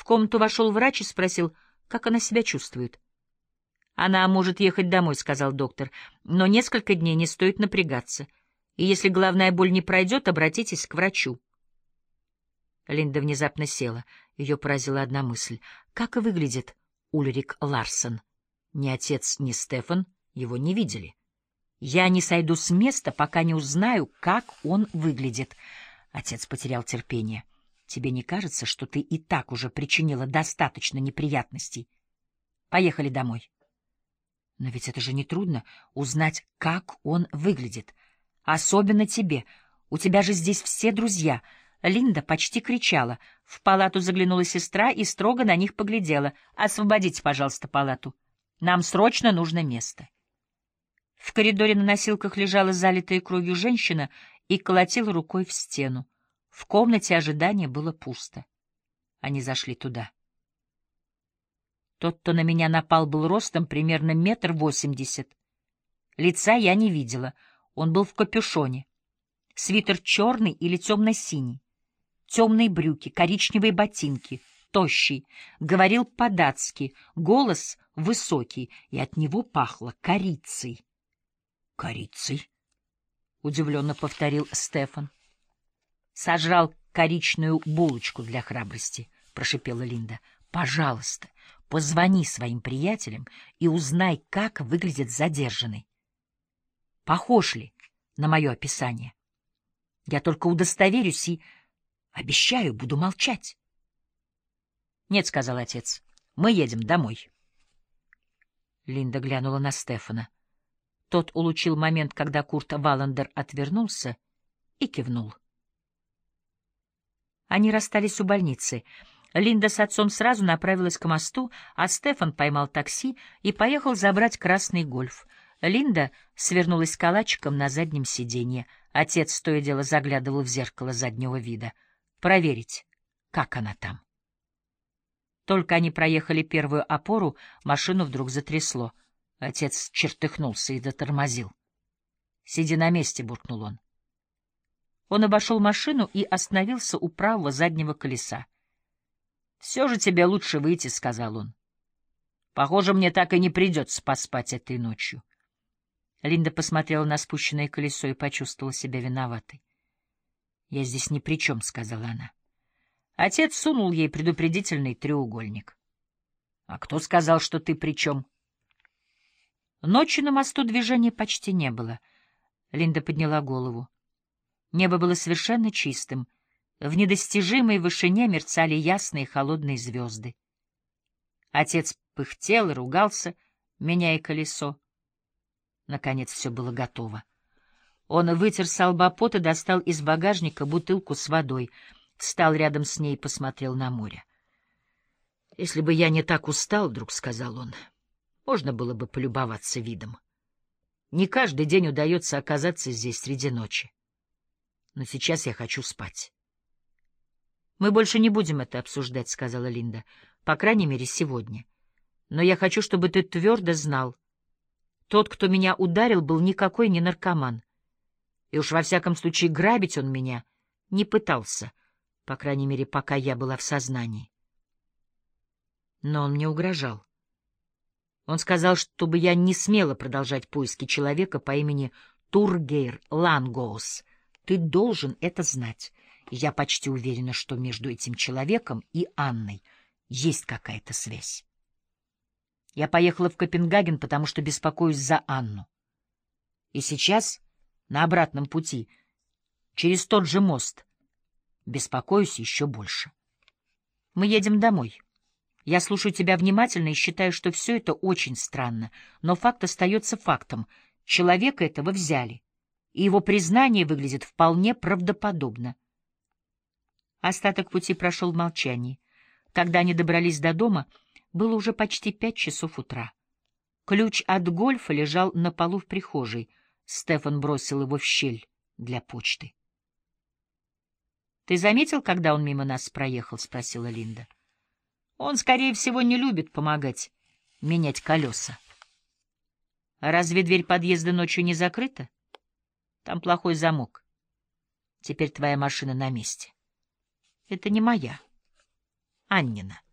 комнату вошел врач и спросил, как она себя чувствует. «Она может ехать домой», — сказал доктор, — «но несколько дней не стоит напрягаться. И если головная боль не пройдет, обратитесь к врачу». Линда внезапно села. Ее поразила одна мысль. Как выглядит Ульрик Ларсон? Ни отец, ни Стефан его не видели. «Я не сойду с места, пока не узнаю, как он выглядит». Отец потерял терпение. «Тебе не кажется, что ты и так уже причинила достаточно неприятностей? Поехали домой». «Но ведь это же нетрудно — узнать, как он выглядит. Особенно тебе. У тебя же здесь все друзья». Линда почти кричала. В палату заглянула сестра и строго на них поглядела. «Освободите, пожалуйста, палату. Нам срочно нужно место». В коридоре на носилках лежала залитая кровью женщина и колотила рукой в стену. В комнате ожидания было пусто. Они зашли туда. Тот, кто на меня напал, был ростом примерно 1,80 м. Лица я не видела. Он был в капюшоне. Свитер черный или темно-синий. Темные брюки, коричневые ботинки. Тощий. Говорил по-датски. Голос высокий, и от него пахло корицей. «Корицей?» — удивленно повторил Стефан. «Сожрал коричную булочку для храбрости», — прошипела Линда. «Пожалуйста, позвони своим приятелям и узнай, как выглядит задержанный. Похож ли на мое описание? Я только удостоверюсь и, обещаю, буду молчать». «Нет», — сказал отец, — «мы едем домой». Линда глянула на Стефана. Тот улучил момент, когда Курт Валлендер отвернулся, и кивнул. Они расстались у больницы. Линда с отцом сразу направилась к мосту, а Стефан поймал такси и поехал забрать красный гольф. Линда свернулась калачиком на заднем сиденье. Отец то и дело заглядывал в зеркало заднего вида. Проверить, как она там. Только они проехали первую опору, машину вдруг затрясло. Отец чертыхнулся и дотормозил. «Сиди на месте», — буркнул он. Он обошел машину и остановился у правого заднего колеса. «Все же тебе лучше выйти», — сказал он. «Похоже, мне так и не придется поспать этой ночью». Линда посмотрела на спущенное колесо и почувствовала себя виноватой. «Я здесь ни при чем», — сказала она. Отец сунул ей предупредительный треугольник. «А кто сказал, что ты при чем?» Ночью на мосту движения почти не было. Линда подняла голову. Небо было совершенно чистым. В недостижимой вышине мерцали ясные холодные звезды. Отец пыхтел и ругался, меняя колесо. Наконец все было готово. Он вытер со лба пот и достал из багажника бутылку с водой, встал рядом с ней и посмотрел на море. «Если бы я не так устал, — вдруг сказал он, — можно было бы полюбоваться видом. Не каждый день удается оказаться здесь среди ночи. Но сейчас я хочу спать». «Мы больше не будем это обсуждать», — сказала Линда. «По крайней мере, сегодня. Но я хочу, чтобы ты твердо знал. Тот, кто меня ударил, был никакой не наркоман. И уж во всяком случае грабить он меня не пытался, по крайней мере, пока я была в сознании. Но он мне угрожал. Он сказал, чтобы я не смела продолжать поиски человека по имени Тургейр Лангоус. Ты должен это знать. И я почти уверена, что между этим человеком и Анной есть какая-то связь. Я поехала в Копенгаген, потому что беспокоюсь за Анну. И сейчас, на обратном пути, через тот же мост, беспокоюсь еще больше. Мы едем домой. Я слушаю тебя внимательно и считаю, что все это очень странно, но факт остается фактом. Человека этого взяли, и его признание выглядит вполне правдоподобно. Остаток пути прошел в молчании. Когда они добрались до дома, было уже почти 5 часов утра. Ключ от гольфа лежал на полу в прихожей. Стефан бросил его в щель для почты. — Ты заметил, когда он мимо нас проехал? — спросила Линда. — Он, скорее всего, не любит помогать менять колеса. — А разве дверь подъезда ночью не закрыта? Там плохой замок. Теперь твоя машина на месте. — Это не моя. Аннина.